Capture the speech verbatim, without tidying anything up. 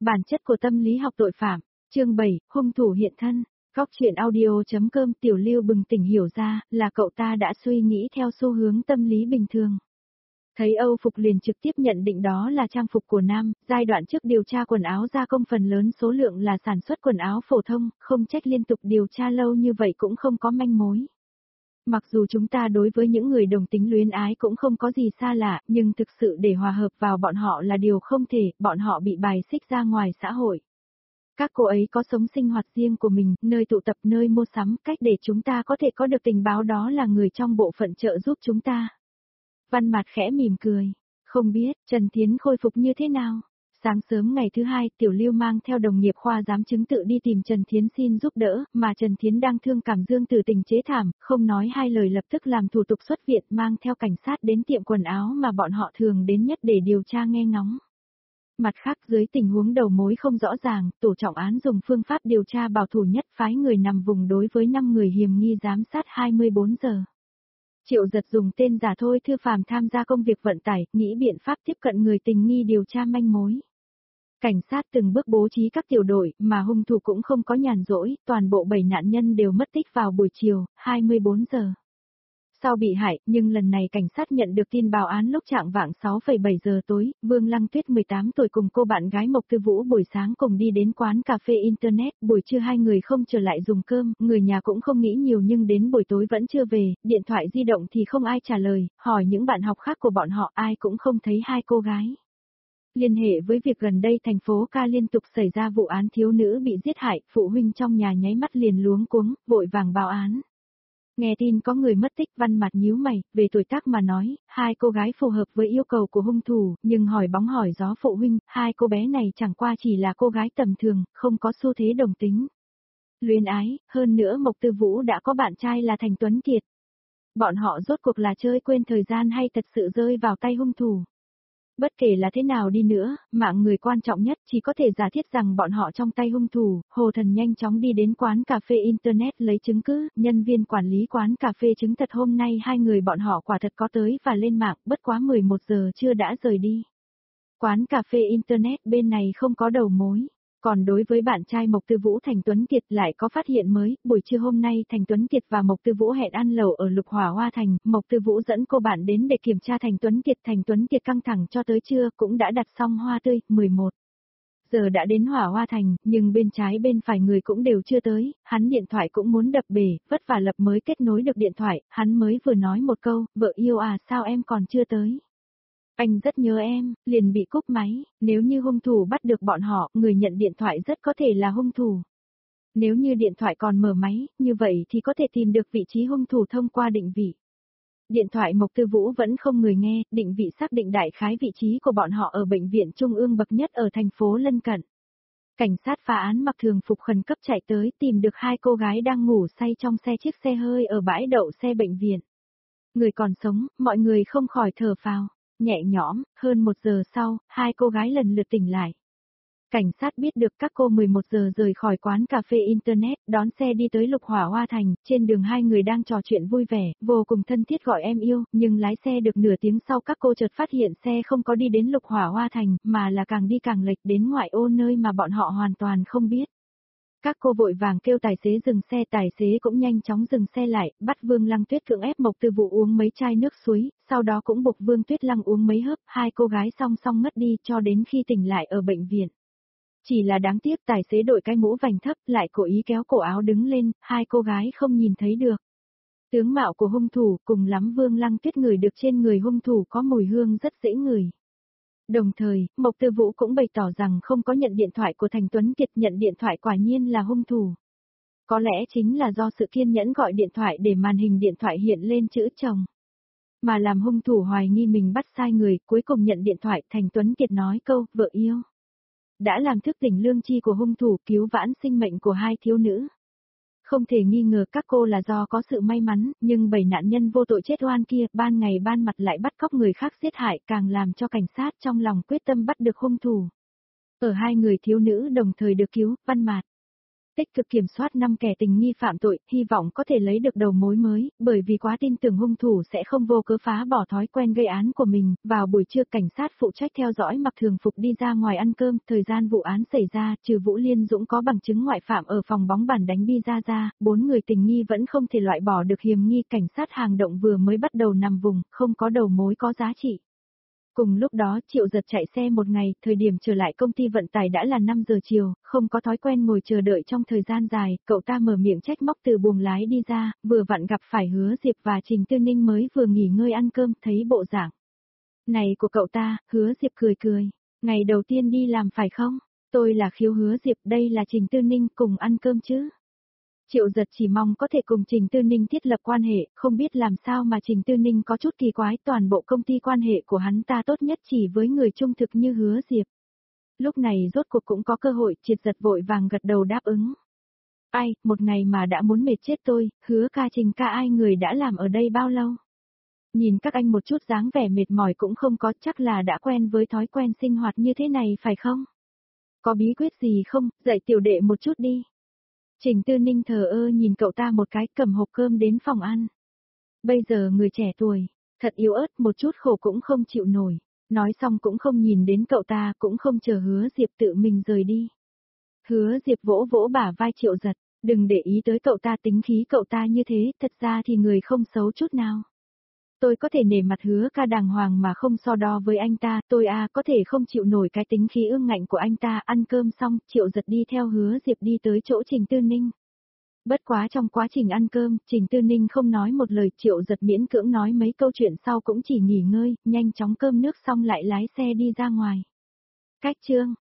Bản chất của tâm lý học tội phạm, chương bảy, hung thủ hiện thân. Góc chuyện audio.com Tiểu Lưu bừng tỉnh hiểu ra là cậu ta đã suy nghĩ theo xu hướng tâm lý bình thường. Thấy Âu phục liền trực tiếp nhận định đó là trang phục của nam, giai đoạn trước điều tra quần áo gia công phần lớn số lượng là sản xuất quần áo phổ thông, không trách liên tục điều tra lâu như vậy cũng không có manh mối. Mặc dù chúng ta đối với những người đồng tính luyến ái cũng không có gì xa lạ, nhưng thực sự để hòa hợp vào bọn họ là điều không thể, bọn họ bị bài xích ra ngoài xã hội. Các cô ấy có sống sinh hoạt riêng của mình, nơi tụ tập, nơi mua sắm, cách để chúng ta có thể có được tình báo đó là người trong bộ phận trợ giúp chúng ta. Văn Mạt khẽ mỉm cười, không biết Trần Thiến khôi phục như thế nào. Sáng sớm ngày thứ hai, Tiểu Lưu mang theo đồng nghiệp khoa giám chứng tự đi tìm Trần Thiến xin giúp đỡ, mà Trần Thiến đang thương cảm dương từ tình chế thảm, không nói hai lời lập tức làm thủ tục xuất viện mang theo cảnh sát đến tiệm quần áo mà bọn họ thường đến nhất để điều tra nghe ngóng. Mặt khác dưới tình huống đầu mối không rõ ràng, tổ trọng án dùng phương pháp điều tra bảo thủ nhất phái người nằm vùng đối với năm người hiểm nghi giám sát hai mươi bốn giờ. Triệu Giật dùng tên giả Thôi Thư Phàm tham gia công việc vận tải, nghĩ biện pháp tiếp cận người tình nghi điều tra manh mối. Cảnh sát từng bước bố trí các tiểu đội, mà hung thủ cũng không có nhàn rỗi, toàn bộ bảy nạn nhân đều mất tích vào buổi chiều, hai mươi bốn giờ. Sau bị hại, nhưng lần này cảnh sát nhận được tin báo án lúc trạng vạng sáu phẩy bảy giờ tối, Vương Lăng Tuyết mười tám tuổi cùng cô bạn gái Mộc Tư Vũ buổi sáng cùng đi đến quán cà phê Internet, buổi trưa hai người không trở lại dùng cơm, người nhà cũng không nghĩ nhiều nhưng đến buổi tối vẫn chưa về, điện thoại di động thì không ai trả lời, hỏi những bạn học khác của bọn họ ai cũng không thấy hai cô gái. Liên hệ với việc gần đây thành phố Ca liên tục xảy ra vụ án thiếu nữ bị giết hại, phụ huynh trong nhà nháy mắt liền luống cuống, vội vàng báo án. Nghe tin có người mất tích, Văn Mạt nhíu mày, về tuổi tác mà nói, hai cô gái phù hợp với yêu cầu của hung thủ, nhưng hỏi bóng hỏi gió phụ huynh, hai cô bé này chẳng qua chỉ là cô gái tầm thường, không có xu thế đồng tính. Luyến ái, hơn nữa Mộc Tư Vũ đã có bạn trai là Thành Tuấn Kiệt. Bọn họ rốt cuộc là chơi quên thời gian hay thật sự rơi vào tay hung thủ. Bất kể là thế nào đi nữa, mạng người quan trọng nhất chỉ có thể giả thiết rằng bọn họ trong tay hung thủ. Hồ Thần nhanh chóng đi đến quán cà phê Internet lấy chứng cứ, nhân viên quản lý quán cà phê chứng thật hôm nay hai người bọn họ quả thật có tới và lên mạng, bất quá mười một giờ trưa đã rời đi. Quán cà phê Internet bên này không có đầu mối. Còn đối với bạn trai Mộc Tư Vũ Thành Tuấn Kiệt lại có phát hiện mới, buổi trưa hôm nay Thành Tuấn Kiệt và Mộc Tư Vũ hẹn ăn lẩu ở Lục Hỏa Hoa Thành, Mộc Tư Vũ dẫn cô bạn đến để kiểm tra Thành Tuấn Kiệt, Thành Tuấn Kiệt căng thẳng cho tới trưa cũng đã đặt xong hoa tươi, mười một giờ đã đến Hỏa Hoa Thành, nhưng bên trái bên phải người cũng đều chưa tới, hắn điện thoại cũng muốn đập bể, vất vả lập mới kết nối được điện thoại, hắn mới vừa nói một câu, vợ yêu à sao em còn chưa tới. Anh rất nhớ em, liền bị cúp máy, nếu như hung thủ bắt được bọn họ, người nhận điện thoại rất có thể là hung thủ. Nếu như điện thoại còn mở máy, như vậy thì có thể tìm được vị trí hung thủ thông qua định vị. Điện thoại Mộc Tư Vũ vẫn không người nghe, định vị xác định đại khái vị trí của bọn họ ở bệnh viện trung ương bậc nhất ở thành phố lân cận. Cảnh sát phá án mặc thường phục khẩn cấp chạy tới tìm được hai cô gái đang ngủ say trong xe chiếc xe hơi ở bãi đậu xe bệnh viện. Người còn sống, mọi người không khỏi thở phào. Nhẹ nhõm, hơn một giờ sau, hai cô gái lần lượt tỉnh lại. Cảnh sát biết được các cô mười một giờ rời khỏi quán cà phê Internet, đón xe đi tới Lục Hỏa Hoa Thành, trên đường hai người đang trò chuyện vui vẻ, vô cùng thân thiết gọi em yêu, nhưng lái xe được nửa tiếng sau các cô chợt phát hiện xe không có đi đến Lục Hỏa Hoa Thành, mà là càng đi càng lệch đến ngoại ô nơi mà bọn họ hoàn toàn không biết. Các cô vội vàng kêu tài xế dừng xe, tài xế cũng nhanh chóng dừng xe lại, bắt Vương Lăng Tuyết cưỡng ép Mộc Tư Vũ uống mấy chai nước suối, sau đó cũng buộc Vương Tuyết Lăng uống mấy hớp, hai cô gái song song ngất đi cho đến khi tỉnh lại ở bệnh viện. Chỉ là đáng tiếc tài xế đội cái mũ vành thấp lại cố ý kéo cổ áo đứng lên, hai cô gái không nhìn thấy được. Tướng mạo của hung thủ cùng lắm Vương Lăng Tuyết ngửi được trên người hung thủ có mùi hương rất dễ ngửi. Đồng thời, Mộc Tư Vũ cũng bày tỏ rằng không có nhận điện thoại của Thành Tuấn Kiệt, nhận điện thoại quả nhiên là hung thủ. Có lẽ chính là do sự kiên nhẫn gọi điện thoại để màn hình điện thoại hiện lên chữ chồng. Mà làm hung thủ hoài nghi mình bắt sai người, cuối cùng nhận điện thoại, Thành Tuấn Kiệt nói câu, vợ yêu. Đã làm thức tỉnh lương tri của hung thủ, cứu vãn sinh mệnh của hai thiếu nữ. Không thể nghi ngờ các cô là do có sự may mắn, nhưng bảy nạn nhân vô tội chết oan kia, ban ngày ban mặt lại bắt cóc người khác giết hại, càng làm cho cảnh sát trong lòng quyết tâm bắt được hung thủ. Ở hai người thiếu nữ đồng thời được cứu, Văn Mạt. tích cực kiểm soát năm kẻ tình nghi phạm tội, hy vọng có thể lấy được đầu mối mới, bởi vì quá tin tưởng hung thủ sẽ không vô cớ phá bỏ thói quen gây án của mình. Vào buổi trưa cảnh sát phụ trách theo dõi mặc thường phục đi ra ngoài ăn cơm, thời gian vụ án xảy ra, trừ Vũ Liên Dũng có bằng chứng ngoại phạm ở phòng bóng bàn đánh bi ra ra, bốn người tình nghi vẫn không thể loại bỏ được hiểm nghi. Cảnh sát hàng động vừa mới bắt đầu nằm vùng, không có đầu mối có giá trị. Cùng lúc đó Triệu Giật chạy xe một ngày, thời điểm trở lại công ty vận tải đã là năm giờ chiều, không có thói quen ngồi chờ đợi trong thời gian dài, cậu ta mở miệng trách móc từ buồng lái đi ra, vừa vặn gặp phải Hứa Diệp và Trình Tư Ninh mới vừa nghỉ ngơi ăn cơm, thấy bộ dạng này của cậu ta, Hứa Diệp cười cười, ngày đầu tiên đi làm phải không? Tôi là Khiếu Hứa Diệp, đây là Trình Tư Ninh, cùng ăn cơm chứ? Triệu Giật chỉ mong có thể cùng Trình Tư Ninh thiết lập quan hệ, không biết làm sao mà Trình Tư Ninh có chút kỳ quái, toàn bộ công ty quan hệ của hắn ta tốt nhất chỉ với người trung thực như Hứa Diệp. Lúc này rốt cuộc cũng có cơ hội, Triệt Giật vội vàng gật đầu đáp ứng. Ai, một ngày mà đã muốn mệt chết tôi, Hứa ca Trình ca ai người đã làm ở đây bao lâu? Nhìn các anh một chút dáng vẻ mệt mỏi cũng không có, chắc là đã quen với thói quen sinh hoạt như thế này phải không? Có bí quyết gì không, dạy tiểu đệ một chút đi. Trình Tư Ninh thờ ơ nhìn cậu ta một cái, cầm hộp cơm đến phòng ăn. Bây giờ người trẻ tuổi, thật yếu ớt, một chút khổ cũng không chịu nổi. Nói xong cũng không nhìn đến cậu ta, cũng không chờ Hứa Diệp tự mình rời đi. Hứa Diệp vỗ vỗ bả vai Triệu Giật, đừng để ý tới cậu ta, tính khí cậu ta như thế, thật ra thì người không xấu chút nào. Tôi có thể nể mặt Hứa ca đàng hoàng mà không so đo với anh ta, tôi à có thể không chịu nổi cái tính khí ương ngạnh của anh ta. Ăn cơm xong, Triệu Giật đi theo Hứa Diệp đi tới chỗ Trình Tư Ninh. Bất quá trong quá trình ăn cơm, Trình Tư Ninh không nói một lời, Triệu Giật miễn cưỡng nói mấy câu chuyện sau cũng chỉ nghỉ ngơi, nhanh chóng cơm nước xong lại lái xe đi ra ngoài. Cách chương